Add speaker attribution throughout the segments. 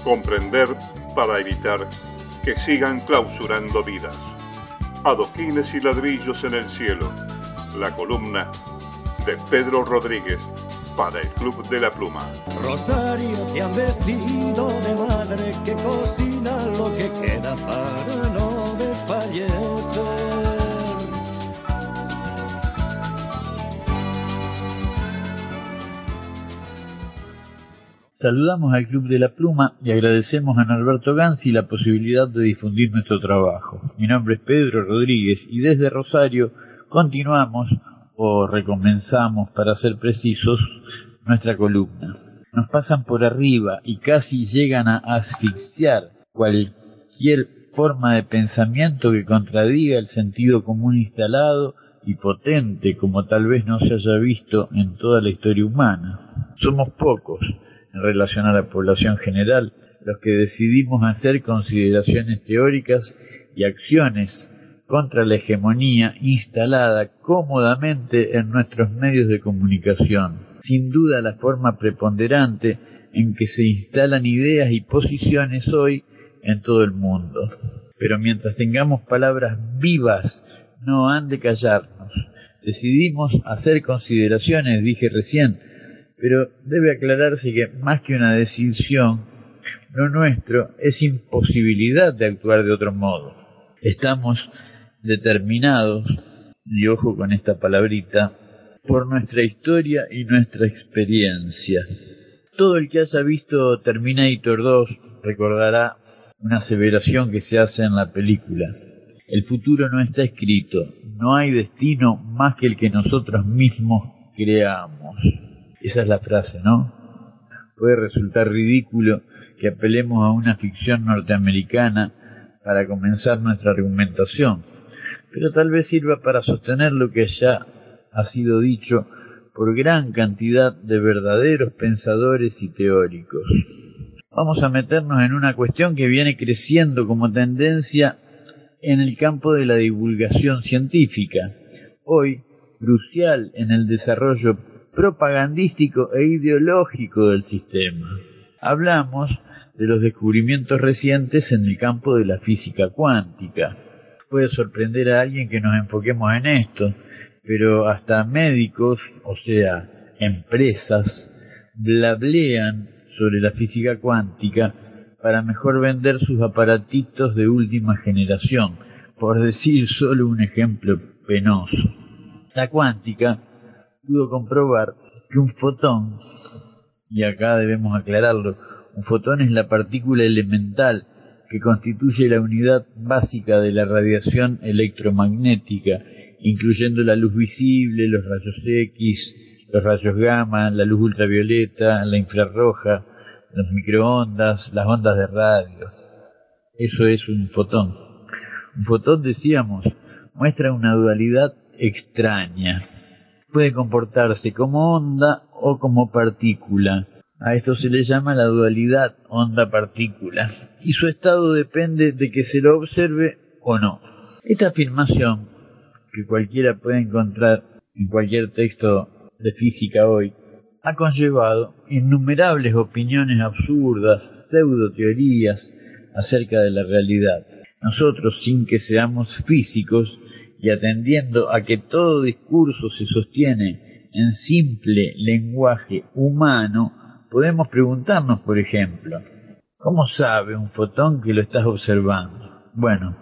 Speaker 1: Comprender para evitar que sigan clausurando vidas. Adoquines y ladrillos en el cielo. La columna de Pedro Rodríguez para el Club de la Pluma.
Speaker 2: Rosario, te han vestido de madre que cocina lo que queda para no desfallecer.
Speaker 3: Saludamos al Club de la Pluma y agradecemos a Norberto Ganzi la posibilidad de difundir nuestro trabajo. Mi nombre es Pedro Rodríguez y desde Rosario continuamos o recomenzamos, para ser precisos, nuestra columna. Nos pasan por arriba y casi llegan a asfixiar cualquier forma de pensamiento que contradiga el sentido común instalado y potente como tal vez no se haya visto en toda la historia humana. Somos pocos en relación a la población general los que decidimos hacer consideraciones teóricas y acciones contra la hegemonía instalada cómodamente en nuestros medios de comunicación. Sin duda la forma preponderante en que se instalan ideas y posiciones hoy en todo el mundo. Pero mientras tengamos palabras vivas, no han de callarnos. Decidimos hacer consideraciones, dije recién, pero debe aclararse que más que una decisión, lo nuestro es imposibilidad de actuar de otro modo. Estamos determinados, y ojo con esta palabrita, por nuestra historia y nuestra experiencia. Todo el que haya visto Terminator 2 recordará una aseveración que se hace en la película. El futuro no está escrito, no hay destino más que el que nosotros mismos creamos. Esa es la frase, ¿no? Puede resultar ridículo que apelemos a una ficción norteamericana para comenzar nuestra argumentación, pero tal vez sirva para sostener lo que ya ha sido dicho por gran cantidad de verdaderos pensadores y teóricos. Vamos a meternos en una cuestión que viene creciendo como tendencia en el campo de la divulgación científica, hoy crucial en el desarrollo propagandístico e ideológico del sistema. Hablamos de los descubrimientos recientes en el campo de la física cuántica. Puede sorprender a alguien que nos enfoquemos en esto, pero hasta médicos, o sea, empresas, blablean sobre la física cuántica para mejor vender sus aparatitos de última generación, por decir solo un ejemplo penoso. La cuántica pudo comprobar que un fotón, y acá debemos aclararlo, un fotón es la partícula elemental que constituye la unidad básica de la radiación electromagnética, incluyendo la luz visible, los rayos X, los rayos gamma, la luz ultravioleta, la infrarroja, los microondas, las ondas de radio. Eso es un fotón. Un fotón, decíamos, muestra una dualidad extraña. Puede comportarse como onda o como partícula. A esto se le llama la dualidad onda-partícula, y su estado depende de que se lo observe o no. Esta afirmación, que cualquiera puede encontrar en cualquier texto de física hoy, ha conllevado innumerables opiniones absurdas, pseudoteorías acerca de la realidad. Nosotros, sin que seamos físicos, y atendiendo a que todo discurso se sostiene en simple lenguaje humano, podemos preguntarnos, por ejemplo, ¿cómo sabe un fotón que lo estás observando? Bueno,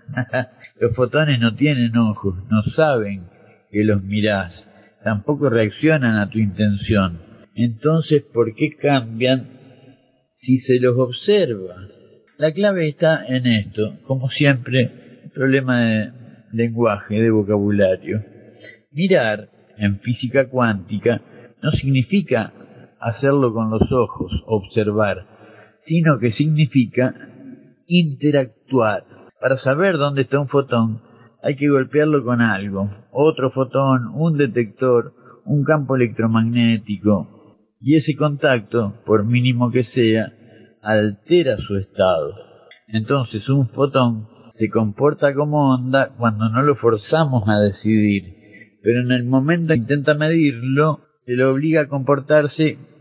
Speaker 3: los fotones no tienen ojos, no saben que los mirás, tampoco reaccionan a tu intención. Entonces, ¿por qué cambian si se los observa? La clave está en esto, como siempre, problema de lenguaje, de vocabulario. Mirar en física cuántica no significa hacerlo con los ojos, observar, sino que significa interactuar. Para saber dónde está un fotón, hay que golpearlo con algo, otro fotón, un detector, un campo electromagnético, y ese contacto, por mínimo que sea, altera su estado. Entonces un fotón se comporta como onda cuando no lo forzamos a decidir, pero en el momento que intenta medirlo, se lo obliga a comportarse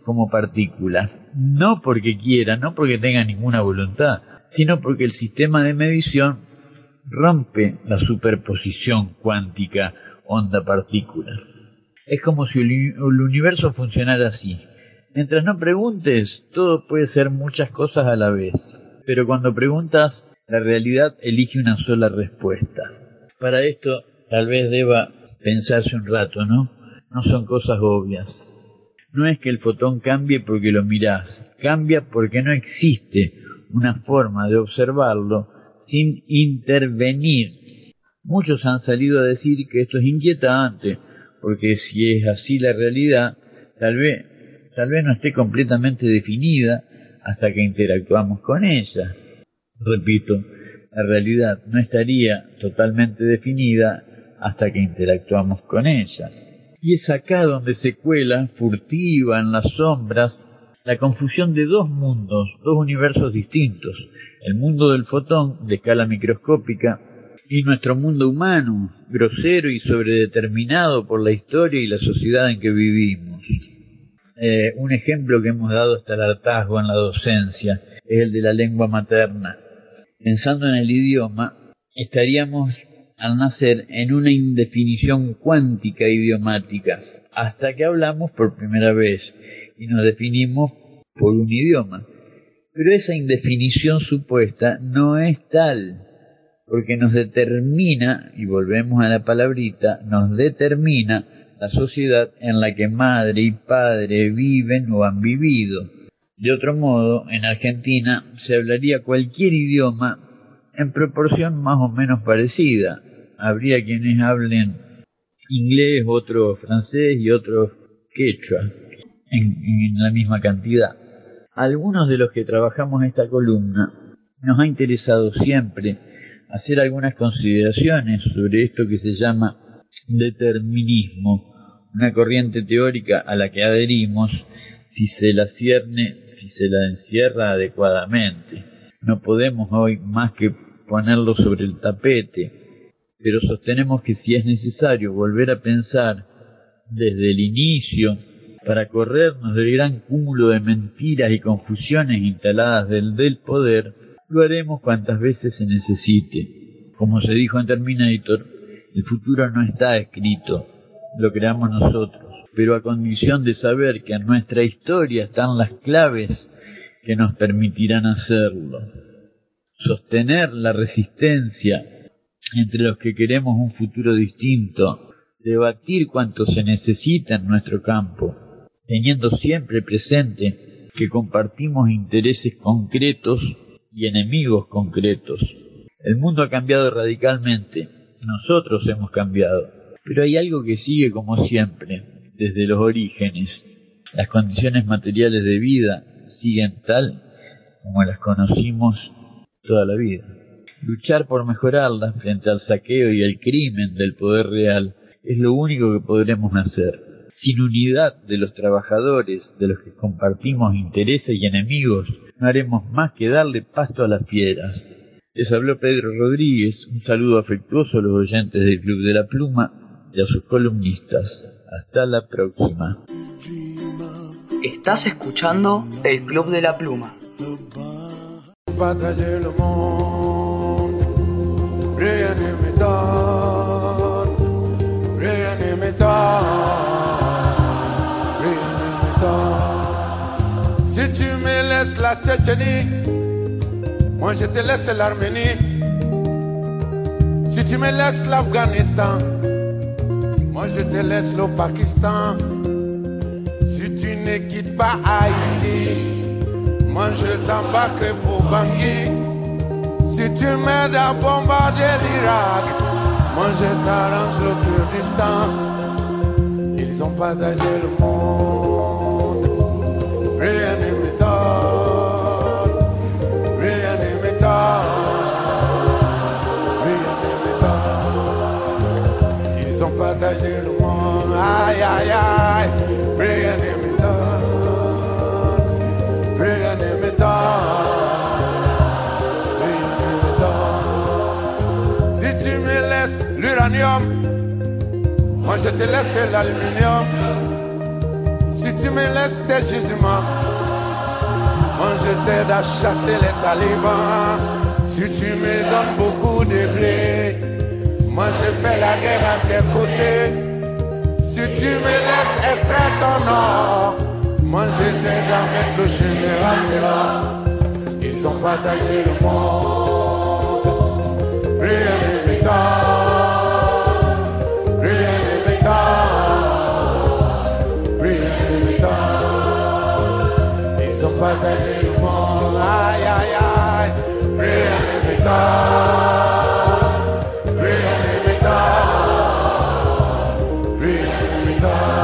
Speaker 3: como partículas, no porque quiera, no porque tenga ninguna voluntad, sino porque el sistema de medición rompe la superposición cuántica onda-partículas. Es como si el universo funcionara así. Mientras no preguntes, todo puede ser muchas cosas a la vez, pero cuando preguntas, la realidad elige una sola respuesta. Para esto, tal vez deba pensarse un rato, ¿no? No son cosas obvias. No es que el fotón cambie porque lo mirás, cambia porque no existe una forma de observarlo sin intervenir. Muchos han salido a decir que esto es inquietante, porque si es así la realidad, tal vez no esté completamente definida hasta que interactuamos con ella. Repito, la realidad no estaría totalmente definida hasta que interactuamos con ella. Y es acá donde se cuela, furtiva en las sombras, la confusión de dos mundos, dos universos distintos. El mundo del fotón, de escala microscópica, y nuestro mundo humano, grosero y sobredeterminado por la historia y la sociedad en que vivimos. Un ejemplo que hemos dado hasta el hartazgo en la docencia es el de la lengua materna. Pensando en el idioma, estaríamos al nacer en una indefinición cuántica idiomática, hasta que hablamos por primera vez y nos definimos por un idioma. Pero esa indefinición supuesta no es tal, porque nos determina, y volvemos a la palabrita, nos determina la sociedad en la que madre y padre viven o han vivido. De otro modo, en Argentina se hablaría cualquier idioma en proporción más o menos parecida. Habría quienes hablen inglés, otros francés y otros quechua, en la misma cantidad. Algunos de los que trabajamos esta columna nos ha interesado siempre hacer algunas consideraciones sobre esto que se llama determinismo, una corriente teórica a la que adherimos si se la encierra adecuadamente. No podemos hoy más que ponerlo sobre el tapete, pero sostenemos que si es necesario volver a pensar desde el inicio para corrernos del gran cúmulo de mentiras y confusiones instaladas del poder, lo haremos cuantas veces se necesite. Como se dijo en Terminator, el futuro no está escrito, lo creamos nosotros, pero a condición de saber que en nuestra historia están las claves que nos permitirán hacerlo. Sostener la resistencia entre los que queremos un futuro distinto, debatir cuanto se necesita en nuestro campo, teniendo siempre presente que compartimos intereses concretos y enemigos concretos. El mundo ha cambiado radicalmente, nosotros hemos cambiado, pero hay algo que sigue como siempre, desde los orígenes. Las condiciones materiales de vida siguen tal como las conocimos toda la vida. Luchar por mejorarlas frente al saqueo y el crimen del poder real es lo único que podremos hacer. Sin unidad de los trabajadores, de los que compartimos intereses y enemigos, no haremos más que darle pasto a las fieras. Les habló Pedro Rodríguez, un saludo afectuoso a los oyentes del Club de la Pluma y a sus columnistas. Hasta la próxima.
Speaker 4: Estás escuchando el Club de la Pluma.
Speaker 2: Partager le monde, rien ne m'étonne, rien ne m'étonne, rien ne m'étonne. Si tu me laisses la Tchétchénie, moi je te laisse l'Arménie. Si tu me laisses l'Afghanistan, moi je te laisse le Pakistan. Si tu ne quittes pas Haïti, moi je t'embarque pour Bangui. Si tu m'aides à bombarder l'Irak, moi je t'arrange le Kurdistan. Ils ont partagé le monde, rien ne m'étonne, rien ne m'étonne, rien ne m'étonne. Ils ont partagé le monde, aïe aïe aïe, rien ne m'étonne. Rien ne m'étonne, rien ne m'étonne. Si tu me laisses l'uranium, moi je te laisse l'aluminium. Si tu me laisses des gisements, moi je t'aide à chasser les talibans. Si tu me donnes beaucoup de blé, moi je fais la guerre à tes côtés. Si tu me laisses extraire ton or, moi je t'aide à mettre le général dehors. Ils ont partagé le monde, rien n'est métal, rien n'est métal, rien n'est métal. Ils ont partagé le monde, aïe aïe aïe, rien n'est métal, rien n'est métal, rien n'est métal.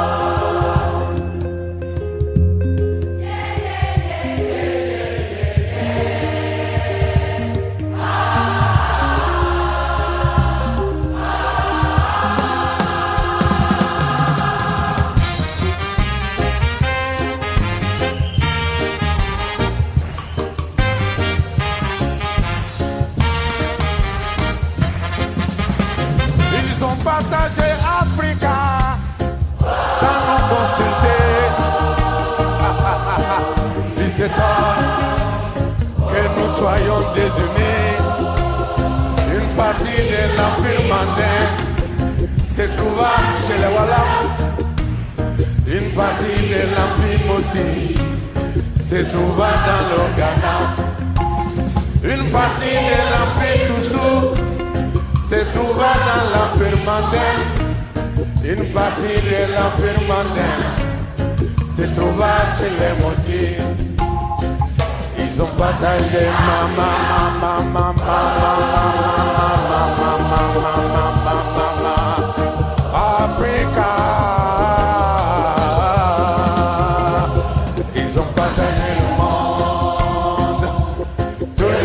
Speaker 2: Ils ont partagé Africa sans nous consulter. Il s'étonne que nous soyons désunis. Une partie de l'Empire mandin se trouva chez les Wallachs. Une partie de l'Empire Mossi se trouva dans le Ghana. Une partie de l'Empire Soussou se trouva dans l'Empire mandin. Une partie de l'Empire mandin se trouva chez les Mossi. Ils ont partagé Africa. Ils ont partagé le monde. Tout le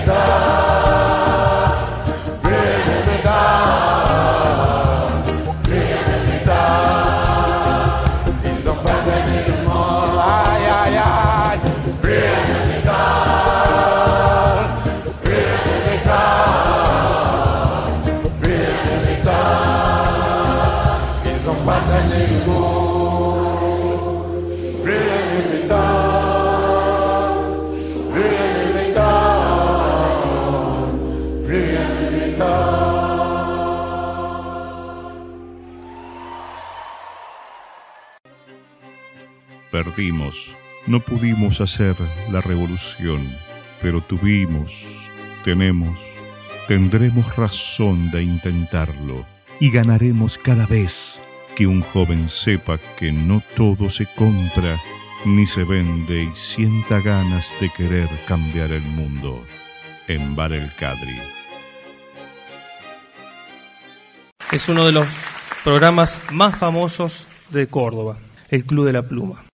Speaker 2: ils ont partagé le monde. Aïe aïe aïe, rien de métal, rien de métal, rien de métal. Ils ont partagé le monde. Rien de métal, rien de métal, rien de métal.
Speaker 1: Perdimos, no pudimos hacer la revolución, pero tuvimos, tenemos, tendremos razón de intentarlo y ganaremos cada vez que un joven sepa que no todo se compra ni se vende y sienta ganas de querer cambiar el mundo. En Bar El Cadri.
Speaker 5: Es uno de los programas más famosos de Córdoba, el Club de la Pluma.